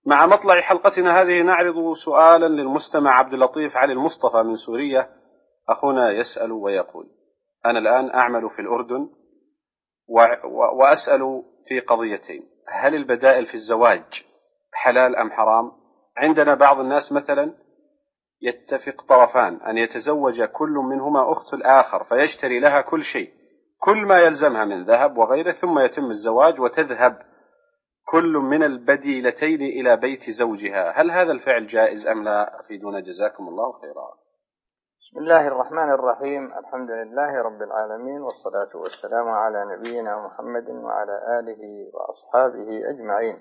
مع مطلع حلقتنا هذه نعرض سؤالا للمستمع عبد اللطيف علي المصطفى من سوريا. أخونا يسأل ويقول: أنا الآن أعمل في الأردن وأسأل في قضيتين: هل البدائل في الزواج حلال أم حرام؟ عندنا بعض الناس مثلا يتفق طرفان أن يتزوج كل منهما أخت الآخر فيشتري لها كل شيء، كل ما يلزمها من ذهب وغيره، ثم يتم الزواج وتذهب كل من البديلتين إلى بيت زوجها. هل هذا الفعل جائز أم لا؟ أفيدونا جزاكم الله خيرا. بسم الله الرحمن الرحيم. الحمد لله رب العالمين، والصلاة والسلام على نبينا محمد وعلى آله وأصحابه أجمعين.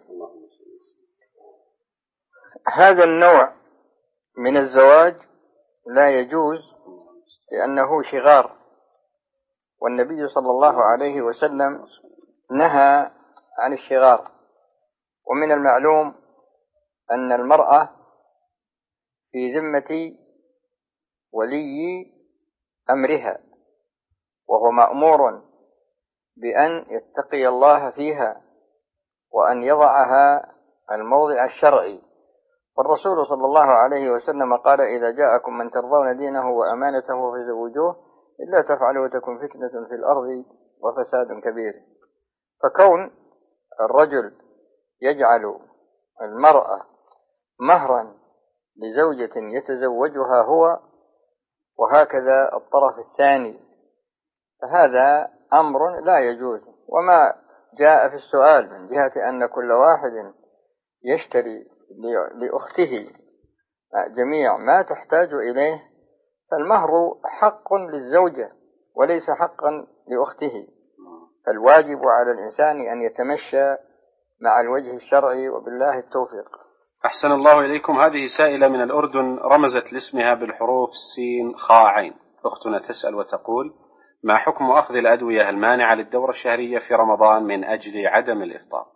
هذا النوع من الزواج لا يجوز لأنه شغار، والنبي صلى الله عليه وسلم نهى عن الشغار. ومن المعلوم أن المرأة في ذمة ولي أمرها، وهو مأمور بأن يتقي الله فيها وأن يضعها الموضع الشرعي. والرسول صلى الله عليه وسلم قال: إذا جاءكم من ترضون دينه وأمانته فزوجوه، إلا تفعلوا تكن فتنة في الأرض وفساد كبير. فكون الرجل يجعل المرأة مهرا لزوجة يتزوجها هو، وهكذا الطرف الثاني، فهذا أمر لا يجوز. وما جاء في السؤال من جهة أن كل واحد يشتري لأخته جميع ما تحتاج إليه، فالمهر حق للزوجة وليس حقا لأخته، فالواجب على الإنسان أن يتمشى مع الوجه الشرعي، وبالله التوفيق. أحسن الله إليكم. هذه سائلة من الأردن رمزت لاسمها بالحروف سين خاء عين. أختنا تسأل وتقول: ما حكم أخذ الأدوية المانعة للدورة الشهرية في رمضان من أجل عدم الإفطار؟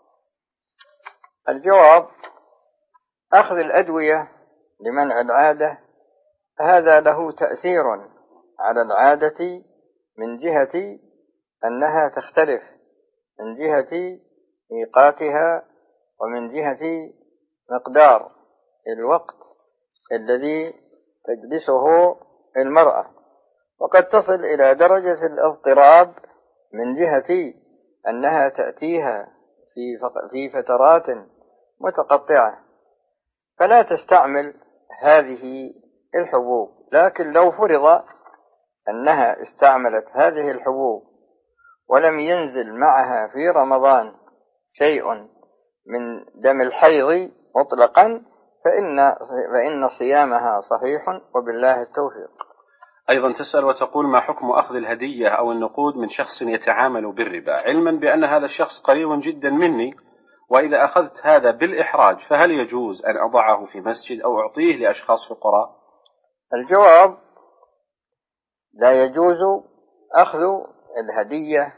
الجواب: أخذ الأدوية لمنع العادة هذا له تأثير على العادة من جهة أنها تختلف من جهة ميقاتها ومن جهة مقدار الوقت الذي تجلسه المرأة، وقد تصل إلى درجة الاضطراب من جهة أنها تأتيها في فترات متقطعة، فلا تستعمل هذه الحبوب. لكن لو فرض أنها استعملت هذه الحبوب ولم ينزل معها في رمضان شيء من دم الحيض مطلقا فإن صيامها صحيح، وبالله التوفيق. أيضا تسأل وتقول: ما حكم أخذ الهدية أو النقود من شخص يتعامل بالربا، علما بأن هذا الشخص قريب جدا مني، وإذا أخذت هذا بالإحراج فهل يجوز أن أضعه في مسجد أو أعطيه لأشخاص فقراء؟ الجواب: لا يجوز أخذ الهدية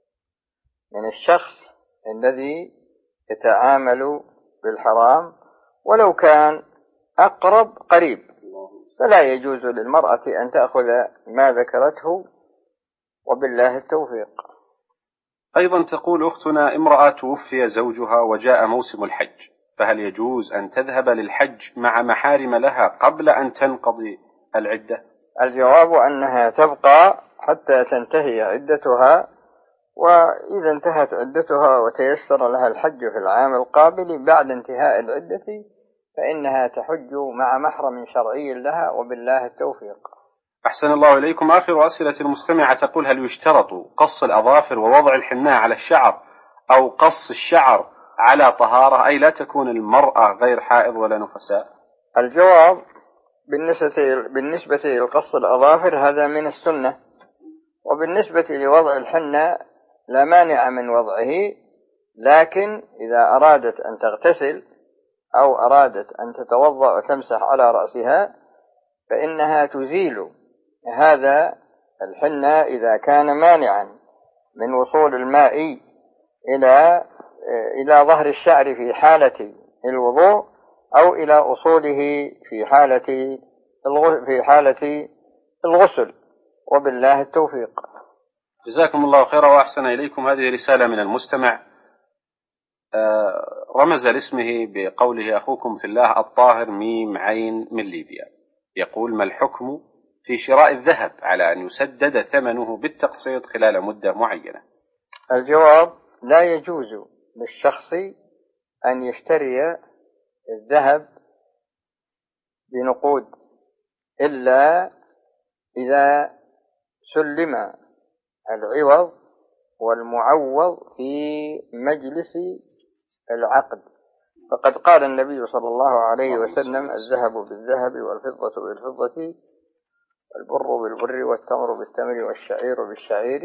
من الشخص الذي يتعامل بالحرام ولو كان أقرب قريب، فلا يجوز للمرأة أن تأخذ ما ذكرته، وبالله التوفيق. أيضا تقول أختنا: امرأة توفي زوجها وجاء موسم الحج، فهل يجوز أن تذهب للحج مع محارم لها قبل أن تنقضي العدة؟ الجواب: أنها تبقى حتى تنتهي عدتها، وإذا انتهت عدتها وتيسر لها الحج في العام القابل بعد انتهاء العدة فإنها تحج مع محرم شرعي لها، وبالله التوفيق. أحسن الله إليكم. آخر أسئلة المستمعة تقول: هل يشترط قص الأظافر ووضع الحناء على الشعر أو قص الشعر على طهارة، أي لا تكون المرأة غير حائض ولا نفساء؟ الجواب: بالنسبة لقص الأظافر هذا من السنة، وبالنسبة لوضع الحناء لا مانع من وضعه، لكن إذا أرادت أن تغتسل أو أرادت أن تتوضأ وتمسح على رأسها فإنها تزيل هذا الحناء إذا كان مانعا من وصول الماء إلى ظهر الشعر في حالة الوضوء، أو إلى أصوله في حالة الغسل، وبالله التوفيق. جزاكم الله خيرا وأحسن إليكم. هذه رسالة من المستمع رمز لاسمه بقوله أخوكم في الله الطاهر ميم عين من ليبيا، يقول: ما الحكم في شراء الذهب على أن يسدد ثمنه بالتقسيط خلال مدة معينة؟ الجواب: لا يجوز للشخص أن يشتري الذهب بنقود إلا إذا سلم العوض والمعوض في مجلس العقد، فقد قال النبي صلى الله عليه وسلم: الذهب بالذهب والفضة بالفضة والبر بالبر والتمر بالتمر والشعير بالشعير،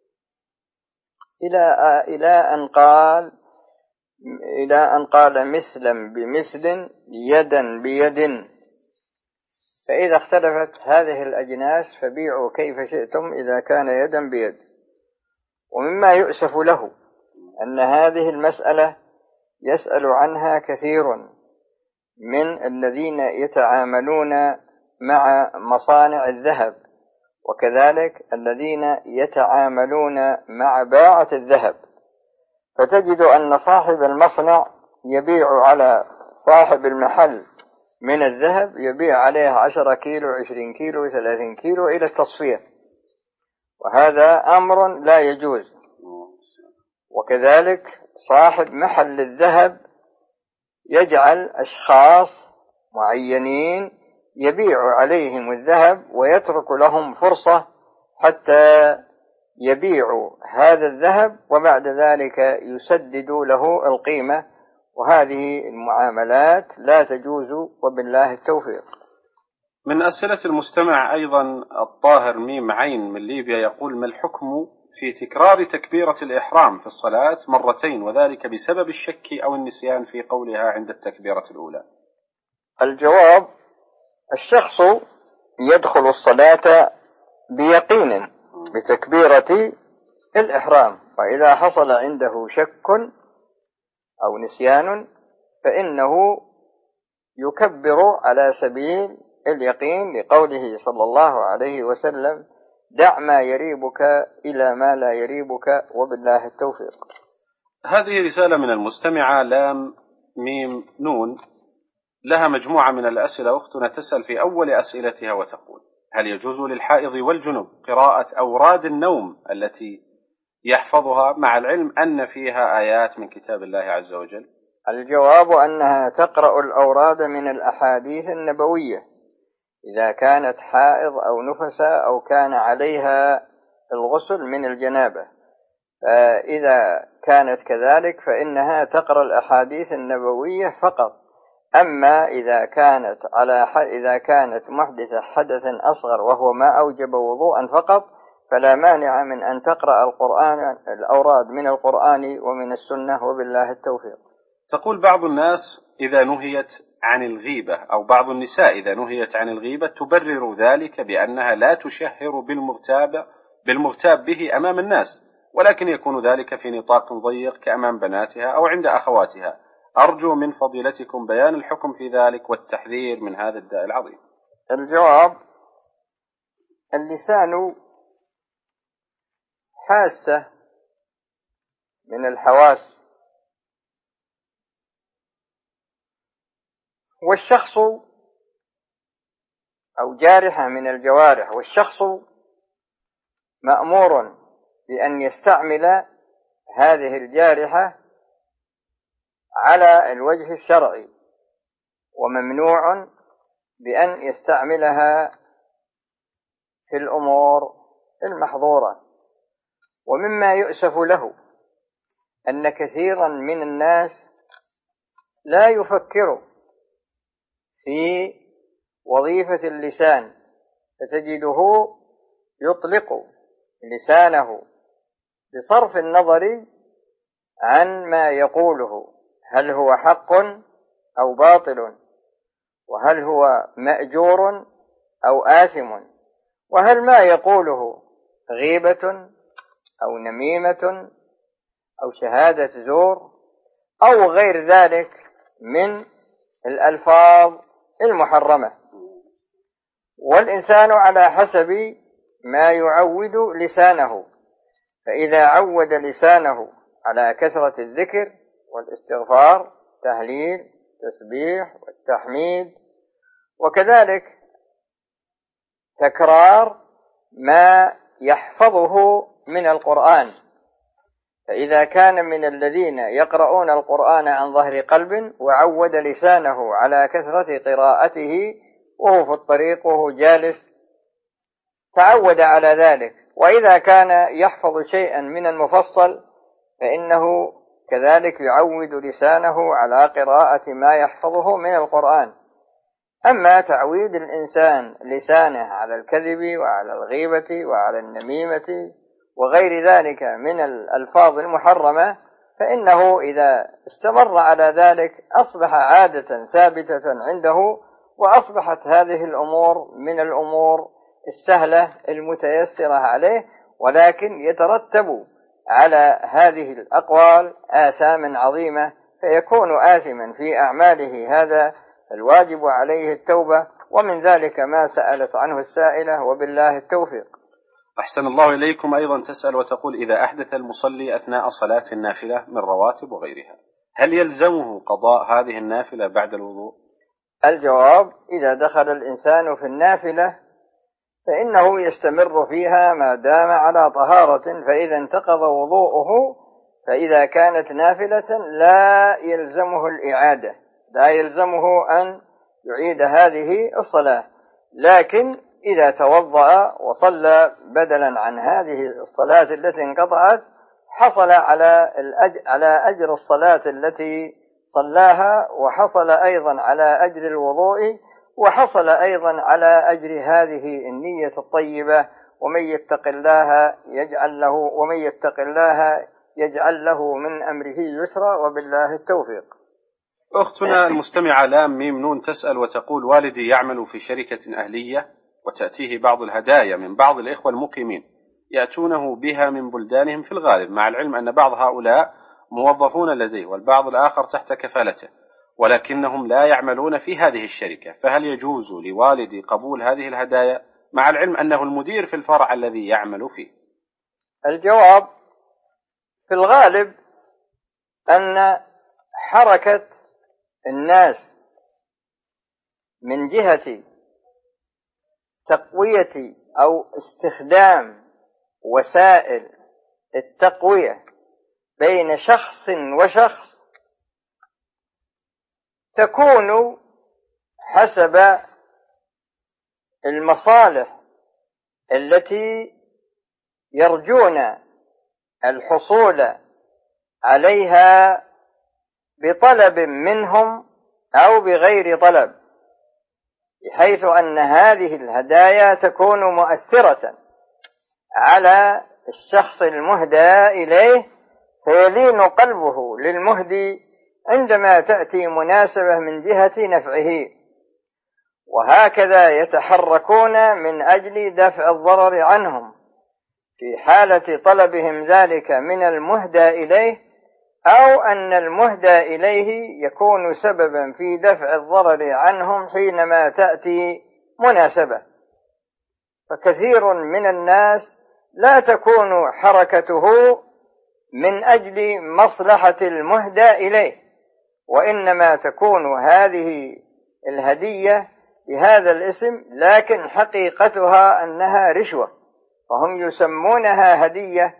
إلى أن قال مثلا بمثل يدا بيد، فإذا اختلفت هذه الأجناس فبيعوا كيف شئتم إذا كان يدا بيد. ومما يؤسف له أن هذه المسألة يسأل عنها كثير من الذين يتعاملون مع مصانع الذهب، وكذلك الذين يتعاملون مع باعة الذهب، فتجد أن صاحب المصنع يبيع على صاحب المحل من الذهب، يبيع عليه 10 كيلو 20 كيلو 30 كيلو إلى التصفية، وهذا أمر لا يجوز. وكذلك صاحب محل الذهب يجعل أشخاص معينين يبيع عليهم الذهب ويترك لهم فرصة حتى يبيعوا هذا الذهب وبعد ذلك يسددوا له القيمة، وهذه المعاملات لا تجوز وبالله التوفيق. من أسئلة المستمع أيضا الطاهر ميم عين من ليبيا يقول: ما الحكم في تكرار تكبيرة الإحرام في الصلاة مرتين وذلك بسبب الشك أو النسيان في قولها عند التكبيرة الأولى؟ الجواب: الشخص يدخل الصلاة بيقين بتكبيرة الإحرام، وإذا حصل عنده شك أو نسيان فإنه يكبر على سبيل اليقين، لقوله صلى الله عليه وسلم: دع ما يريبك إلى ما لا يريبك وبالله التوفيق. هذه رسالة من المستمعة لام ميم نون، لها مجموعة من الأسئلة. أختنا تسأل في أول أسئلتها وتقول: هل يجوز للحائض والجنب قراءة أوراد النوم التي يحفظها مع العلم أن فيها آيات من كتاب الله عز وجل؟ الجواب: أنها تقرأ الأوراد من الأحاديث النبوية إذا كانت حائض أو نفسا أو كان عليها الغسل من الجنابة، فإذا كانت كذلك فإنها تقرأ الأحاديث النبوية فقط. أما إذا كانت محدثة حدث أصغر وهو ما أوجب وضوءا فقط فلا مانع من أن تقرأ الأوراد من القرآن ومن السنة وبالله التوفيق. تقول: بعض الناس إذا نهيت عن الغيبة أو بعض النساء إذا نهيت عن الغيبة تبرر ذلك بأنها لا تشهر بالمغتاب به أمام الناس، ولكن يكون ذلك في نطاق ضيق كأمام بناتها أو عند أخواتها. أرجو من فضيلتكم بيان الحكم في ذلك والتحذير من هذا الداء العظيم. الجواب: اللسان حاسة من الحواس، والشخص أو جارحة من الجوارح، والشخص مأمور بأن يستعمل هذه الجارحة على الوجه الشرعي، وممنوع بأن يستعملها في الأمور المحظورة. ومما يؤسف له أن كثيرا من الناس لا يفكر في وظيفة اللسان، فتجده يطلق لسانه بصرف النظر عن ما يقوله، هل هو حق أو باطل، وهل هو مأجور أو آثم، وهل ما يقوله غيبة أو نميمة أو شهادة زور أو غير ذلك من الألفاظ المحرمة. والإنسان على حسب ما يعود لسانه، فإذا عود لسانه على كثرة الذكر والاستغفار، تهليل، تسبيح والتحميد، وكذلك تكرار ما يحفظه من القرآن. فإذا كان من الذين يقرؤون القرآن عن ظهر قلب وعود لسانه على كثرة قراءته وهو في الطريق وهو جالس تعود على ذلك، وإذا كان يحفظ شيئا من المفصل فإنه كذلك يعود لسانه على قراءة ما يحفظه من القرآن. أما تعويد الإنسان لسانه على الكذب وعلى الغيبة وعلى النميمة وغير ذلك من الألفاظ المحرمة فإنه إذا استمر على ذلك أصبح عادة ثابتة عنده، وأصبحت هذه الأمور من الأمور السهلة المتيسرة عليه، ولكن يترتب على هذه الأقوال آثام عظيمة، فيكون آثما في أعماله. هذا الواجب عليه التوبة، ومن ذلك ما سألت عنه السائلة، وبالله التوفيق. أحسن الله إليكم. أيضا تسأل وتقول: إذا أحدث المصلي أثناء صلاة النافلة من رواتب وغيرها، هل يلزمه قضاء هذه النافلة بعد الوضوء؟ الجواب: إذا دخل الإنسان في النافلة فإنه يستمر فيها ما دام على طهارة، فإذا انتقض وضوءه فإذا كانت نافلة لا يلزمه الإعادة، لا يلزمه أن يعيد هذه الصلاة، لكن إذا توضأ وصلى بدلا عن هذه الصلاة التي انقطعت حصل على أجر الصلاة التي صلاها، وحصل أيضا على أجر الوضوء، وحصل أيضا على أجر هذه النية الطيبة. ومن يتق الله يجعل له من أمره يسرا، وبالله التوفيق. أختنا المستمعة لام ميم نون تسأل وتقول: والدي يعمل في شركة أهلية وتأتيه بعض الهدايا من بعض الإخوة المقيمين يأتونه بها من بلدانهم في الغالب، مع العلم أن بعض هؤلاء موظفون لديه والبعض الآخر تحت كفالته، ولكنهم لا يعملون في هذه الشركة، فهل يجوز لوالدي قبول هذه الهدايا مع العلم أنه المدير في الفرع الذي يعمل فيه؟ الجواب: في الغالب أن حركة الناس من جهة تقوية أو استخدام وسائل التقوية بين شخص وشخص تكون حسب المصالح التي يرجون الحصول عليها بطلب منهم أو بغير طلب، بحيث أن هذه الهدايا تكون مؤثرة على الشخص المهدى إليه، فيلين قلبه للمهدي عندما تأتي مناسبة من جهة نفعه، وهكذا يتحركون من أجل دفع الضرر عنهم في حالة طلبهم ذلك من المهدى إليه، أو أن المهدى إليه يكون سببا في دفع الضرر عنهم حينما تأتي مناسبة. فكثير من الناس لا تكون حركته من أجل مصلحة المهدى إليه، وإنما تكون هذه الهدية بهذا الاسم، لكن حقيقتها أنها رشوة، فهم يسمونها هدية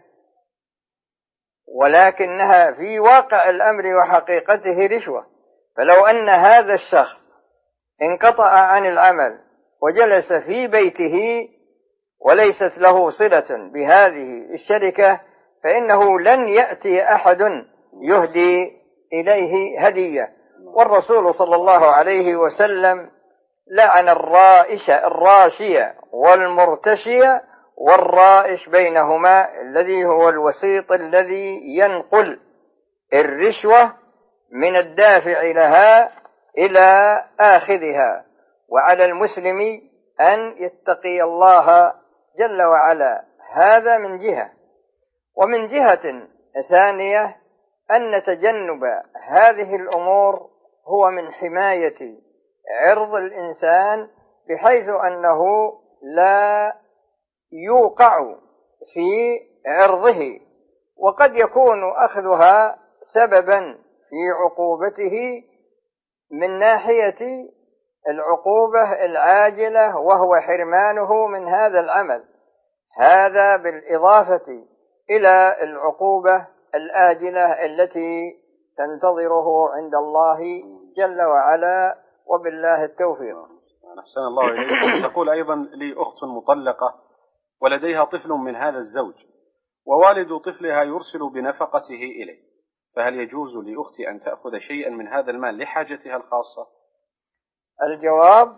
ولكنها في واقع الأمر وحقيقته رشوة. فلو أن هذا الشخص انقطع عن العمل وجلس في بيته وليست له صلة بهذه الشركة فإنه لن يأتي أحد يهدي إليه هدية. والرسول صلى الله عليه وسلم لعن الراشية والمرتشية والرائش بينهما، الذي هو الوسيط الذي ينقل الرشوة من الدافع لها إلى آخذها. وعلى المسلم أن يتقي الله جل وعلا، هذا من جهة. ومن جهة ثانية أن تجنب هذه الأمور هو من حماية عرض الإنسان، بحيث أنه لا يوقع في عرضه، وقد يكون أخذها سببا في عقوبته من ناحية العقوبة العاجلة وهو حرمانه من هذا العمل، هذا بالإضافة إلى العقوبة الآجلة التي تنتظره عند الله جل وعلا، وبالله التوفيق. أحسن الله إليكم. تقول أيضا لي أخت مطلقة ولديها طفل من هذا الزوج، ووالد طفلها يرسل بنفقته إليه، فهل يجوز لأختي أن تأخذ شيئا من هذا المال لحاجتها الخاصة؟ الجواب: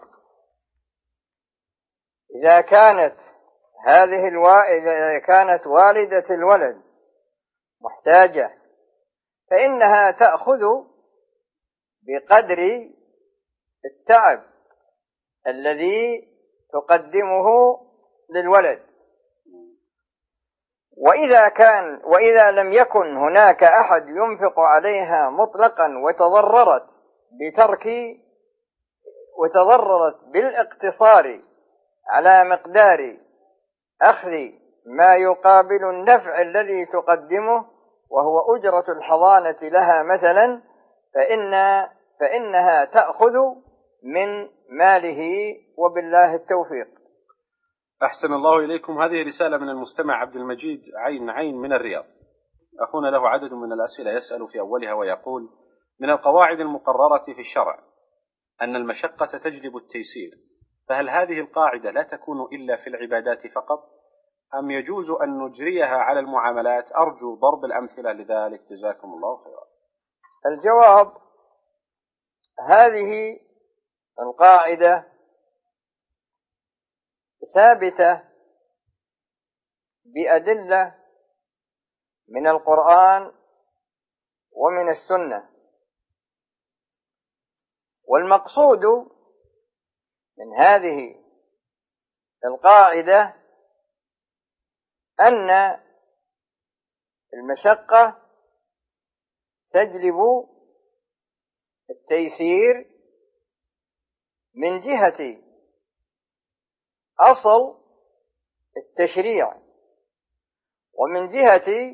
إذا كانت والدة الولد محتاجة فإنها تأخذ بقدر التعب الذي تقدمه للولد، وإذا لم يكن هناك أحد ينفق عليها مطلقا وتضررت بالاقتصار على مقدار أخذ ما يقابل النفع الذي تقدمه وهو أجرة الحضانة لها مثلا، فإنها تأخذ من ماله، وبالله التوفيق. أحسن الله إليكم. هذه رسالة من المستمع عبد المجيد عين من الرياض. أخونا له عدد من الأسئلة، يسأل في أولها ويقول: من القواعد المقررة في الشرع أن المشقة تجلب التيسير، فهل هذه القاعدة لا تكون إلا في العبادات فقط، أم يجوز أن نجريها على المعاملات؟ أرجو ضرب الأمثلة لذلك، جزاكم الله خيرا. الجواب: هذه القاعدة ثابتة بأدلة من القرآن ومن السنة، والمقصود من هذه القاعدة أن المشقة تجلب التيسير من جهة أصل التشريع، ومن جهة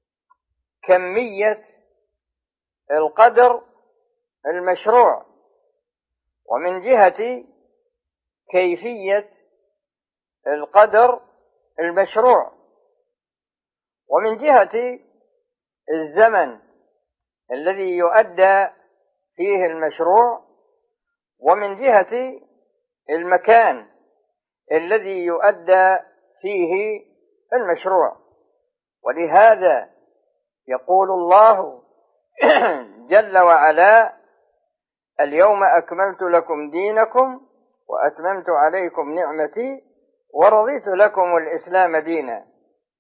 كمية القدر المشروع، ومن جهة كيفية القدر المشروع، ومن جهة الزمن الذي يؤدى فيه المشروع، ومن جهة المكان الذي يؤدى فيه المشروع. ولهذا يقول الله جل وعلا: اليوم أكملت لكم دينكم وأتممت عليكم نعمتي ورضيت لكم الإسلام دينا.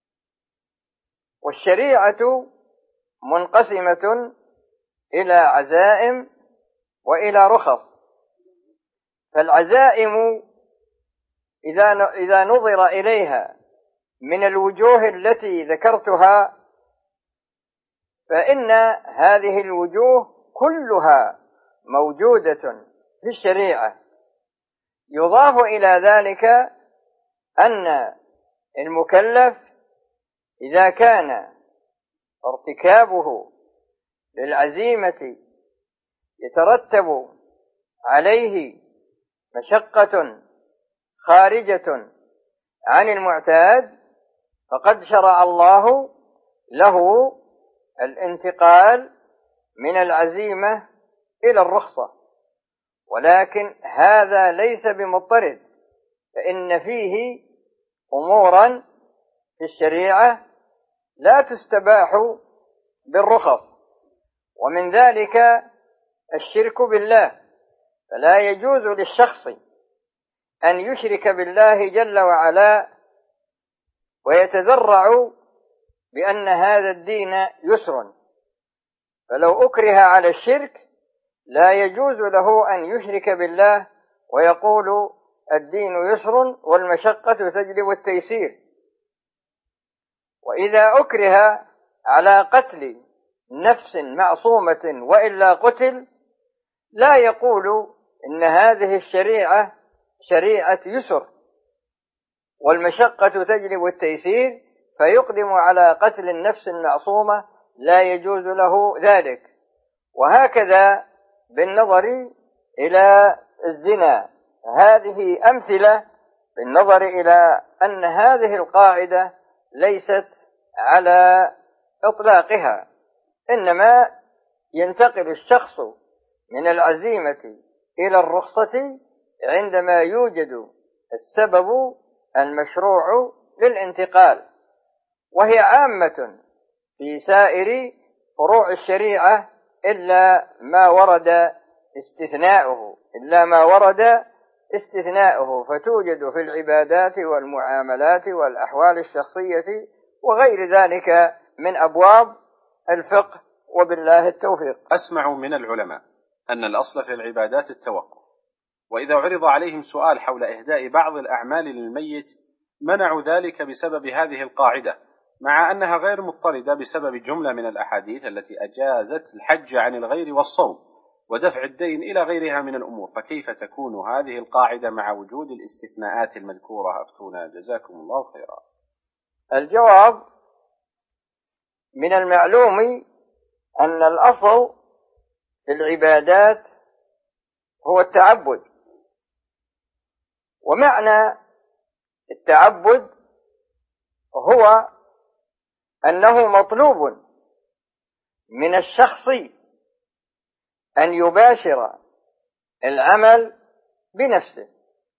والشريعة منقسمة إلى عزائم وإلى رخص، فالعزائم إذا نظر إليها من الوجوه التي ذكرتها فإن هذه الوجوه كلها موجودة في الشريعة. يضاف إلى ذلك أن المكلف إذا كان ارتكابه للعزيمة يترتب عليه مشقة خارجة عن المعتاد، فقد شرع الله له الانتقال من العزيمة إلى الرخصة. ولكن هذا ليس بمضطرد، فإن فيه أمورا في الشريعة لا تستباح بالرخص، ومن ذلك الشرك بالله، فلا يجوز للشخص أن يشرك بالله جل وعلا ويتذرع بأن هذا الدين يسر، فلو أكره على الشرك لا يجوز له أن يشرك بالله ويقول الدين يسر والمشقة تجلب التيسير. وإذا أكره على قتل نفس معصومة وإلا قتل لا يقول إن هذه الشريعة شريعة يسر والمشقة تجلب التيسير فيقدم على قتل النفس المعصومة، لا يجوز له ذلك. وهكذا بالنظر إلى الزنا. هذه أمثلة بالنظر إلى أن هذه القاعدة ليست على إطلاقها، إنما ينتقل الشخص من العزيمة إلى الرخصة عندما يوجد السبب المشروع للانتقال، وهي عامة في سائر فروع الشريعة إلا ما ورد استثناؤه، فتوجد في العبادات والمعاملات والأحوال الشخصية وغير ذلك من أبواب الفقه، وبالله التوفيق. أسمع من العلماء أن الأصل في العبادات التوقف، وإذا عرض عليهم سؤال حول إهداء بعض الأعمال للميت منعوا ذلك بسبب هذه القاعدة، مع أنها غير مضطردة بسبب جملة من الأحاديث التي أجازت الحج عن الغير والصوم ودفع الدين إلى غيرها من الأمور، فكيف تكون هذه القاعدة مع وجود الاستثناءات المذكورة؟ أفتونا جزاكم الله خيرا. الجواب: من المعلوم أن الأصل في العبادات هو التعبد، ومعنى التعبد هو أنه مطلوب من الشخص أن يباشر العمل بنفسه،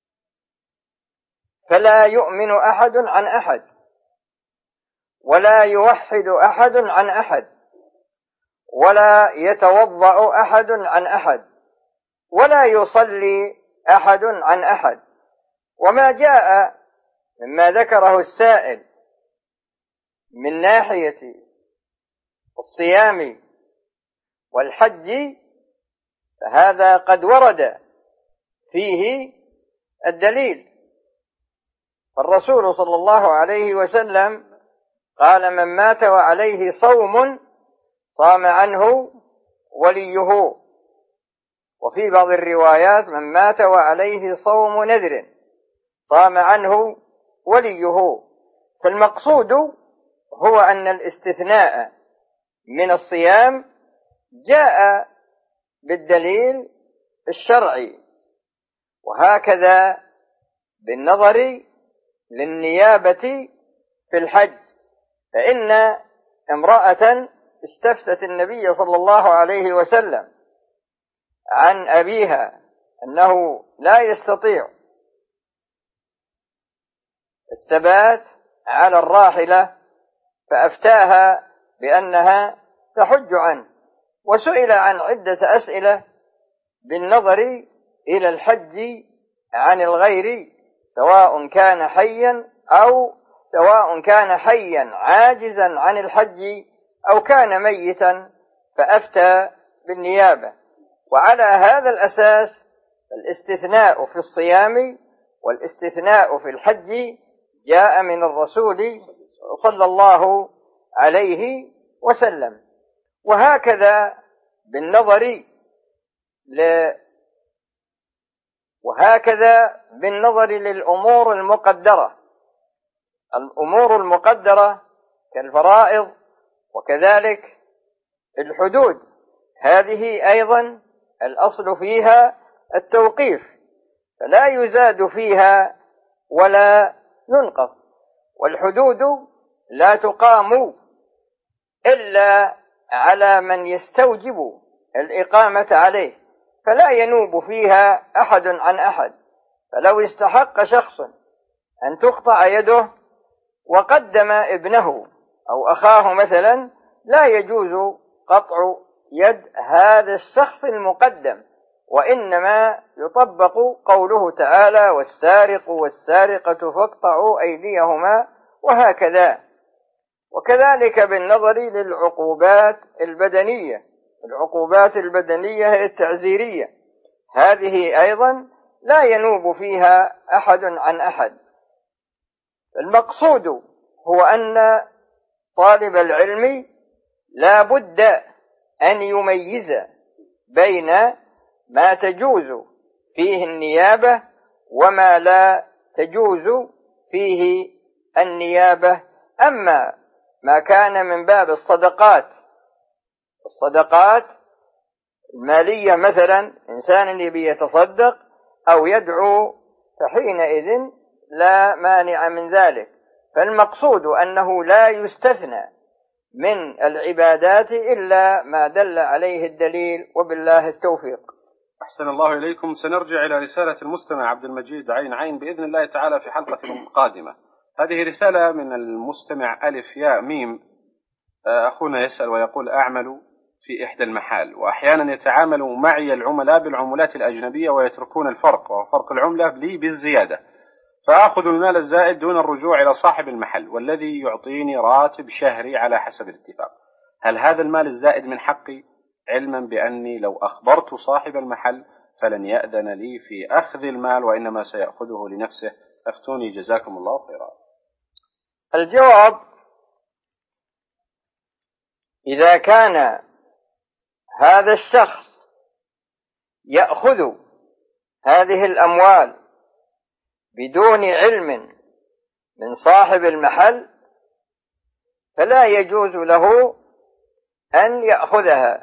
فلا يؤمن أحد عن أحد، ولا يوحد أحد عن أحد، ولا يتوضأ أحد عن أحد، ولا يصلي أحد عن أحد. وما جاء مما ذكره السائل من ناحية الصيام والحج فهذا قد ورد فيه الدليل، فالرسول صلى الله عليه وسلم قال: من مات وعليه صوم صام عنه وليه. وفي بعض الروايات: من مات وعليه صوم نذر صام عنه وليه. فالمقصود هو أن الاستثناء من الصيام جاء بالدليل الشرعي، وهكذا بالنظر للنيابة في الحج، فإن امرأة استفتت النبي صلى الله عليه وسلم عن أبيها أنه لا يستطيع الثبات على الراحلة، فأفتاها بأنها تحج عنه، وسئل عن عدة أسئلة بالنظر إلى الحج عن الغير، سواء كان حيا عاجزا عن الحج أو كان ميتا، فأفتى بالنيابة. وعلى هذا الأساس الاستثناء في الصيام والاستثناء في الحج جاء من الرسول صلى الله عليه وسلم. وهكذا بالنظر للأمور المقدرة، الأمور المقدرة كالفرائض وكذلك الحدود، هذه أيضا الأصل فيها التوقيف، فلا يزاد فيها ولا ينقص، والحدود لا تقام إلا على من يستوجب الإقامة عليه، فلا ينوب فيها أحد عن أحد. فلو استحق شخص أن تقطع يده وقدم ابنه أو أخاه مثلا، لا يجوز قطع يد هذا الشخص المقدم، وإنما يطبق قوله تعالى: والسارق والسارقة فاقطعوا أيديهما، وهكذا. وكذلك بالنظر للعقوبات البدنية، العقوبات البدنية هي التعزيرية، هذه أيضا لا ينوب فيها أحد عن أحد. المقصود هو أن طالب العلم لا بد أن يميز بين ما تجوز فيه النيابة وما لا تجوز فيه النيابة. أما ما كان من باب الصدقات المالية مثلا، إنسان يبي يتصدق أو يدعو، فحينئذ لا مانع من ذلك. فالمقصود أنه لا يستثنى من العبادات إلا ما دل عليه الدليل، وبالله التوفيق. أحسن الله إليكم. سنرجع إلى رسالة المستمع عبد المجيد عين بإذن الله تعالى في حلقة قادمة. هذه رسالة من المستمع ألف ياء ميم. أخونا يسأل ويقول: أعمل في إحدى المحال، وأحيانا يتعامل معي العملاء بالعملات الأجنبية ويتركون الفرق، وفرق العملة لي بالزيادة، فأخذ المال الزائد دون الرجوع إلى صاحب المحل والذي يعطيني راتب شهري على حسب الاتفاق. هل هذا المال الزائد من حقي، علما بأني لو أخبرت صاحب المحل فلن يأذن لي في أخذ المال وإنما سيأخذه لنفسه؟ أفتوني جزاكم الله خيرا. الجواب: إذا كان هذا الشخص يأخذ هذه الأموال بدون علم من صاحب المحل فلا يجوز له أن يأخذها،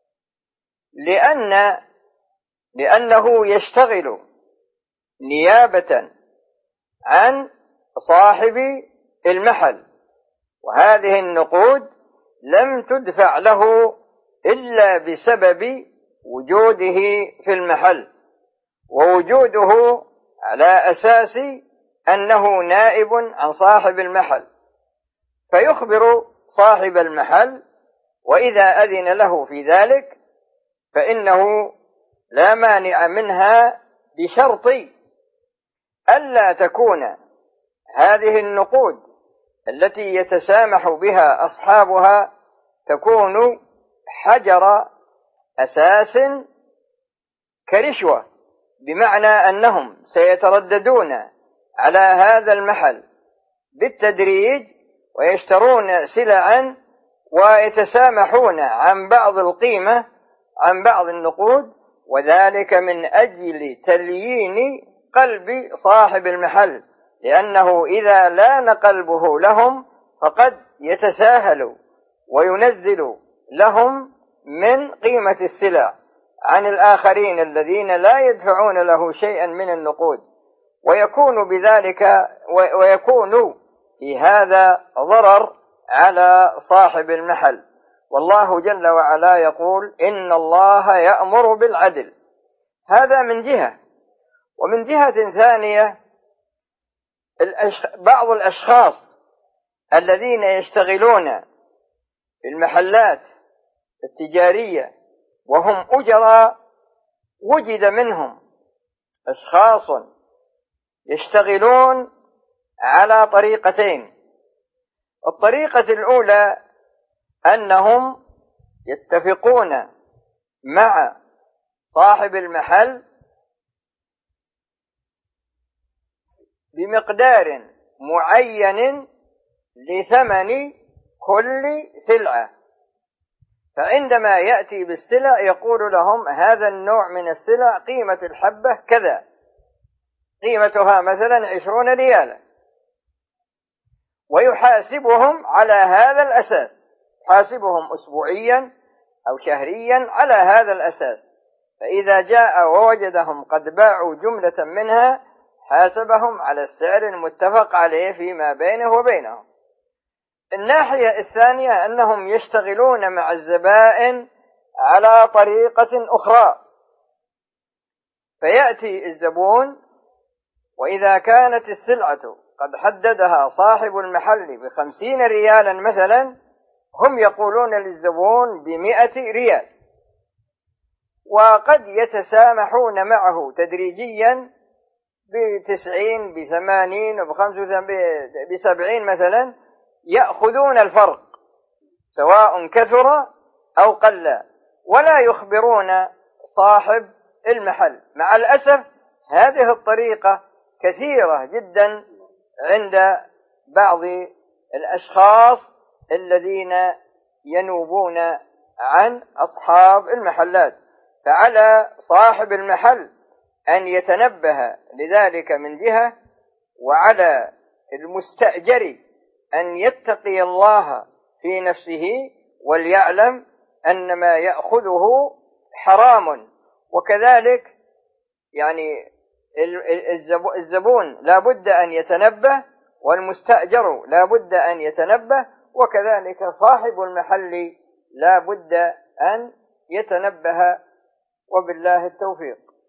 لأنه يشتغل نيابة عن صاحب المحل، وهذه النقود لم تدفع له إلا بسبب وجوده في المحل، ووجوده على أساس أنه نائب عن صاحب المحل، فيخبر صاحب المحل، وإذا أذن له في ذلك فإنه لا مانع منها، بشرط ألا تكون هذه النقود التي يتسامح بها أصحابها تكون حجر أساس كرشوة، بمعنى أنهم سيترددون على هذا المحل بالتدريج ويشترون سلعا ويتسامحون عن بعض القيمة عن بعض النقود، وذلك من أجل تليين قلب صاحب المحل، لأنه إذا لان قلبه لهم فقد يتساهل وينزل لهم من قيمة السلع عن الآخرين الذين لا يدفعون له شيئا من النقود، ويكون في هذا ضرر على صاحب المحل. والله جل وعلا يقول: إن الله يأمر بالعدل. هذا من جهة. ومن جهة ثانية، بعض الأشخاص الذين يشتغلون في المحلات التجارية وهم أجراء، وجد منهم أشخاص يشتغلون على طريقتين. الطريقة الأولى أنهم يتفقون مع صاحب المحل بمقدار معين لثمن كل سلعة، فعندما يأتي بالسلع يقول لهم: هذا النوع من السلع قيمة الحبة كذا، قيمتها مثلا 20 ريالا، ويحاسبهم على هذا الأساس، يحاسبهم أسبوعيا أو شهريا على هذا الأساس، فإذا جاء ووجدهم قد باعوا جملة منها حاسبهم على السعر المتفق عليه فيما بينه وبينهم. الناحية الثانية أنهم يشتغلون مع الزبائن على طريقة أخرى، فيأتي الزبون، وإذا كانت السلعة قد حددها صاحب المحل ب50 ريالا مثلا، هم يقولون للزبون ب100 ريال، وقد يتسامحون معه تدريجيا ب90 ب80 ب70 مثلا، يأخذون الفرق سواء كثر أو قل، ولا يخبرون صاحب المحل. مع الأسف هذه الطريقة كثيرة جدا عند بعض الأشخاص الذين ينوبون عن أصحاب المحلات، فعلى صاحب المحل أن يتنبه لذلك من جهة، وعلى المستأجر أن يتقي الله في نفسه وليعلم أن ما يأخذه حرام. وكذلك يعني الزبون لا بد أن يتنبه، والمستأجر لا بد أن يتنبه، وكذلك صاحب المحل لا بد أن يتنبه، وبالله التوفيق.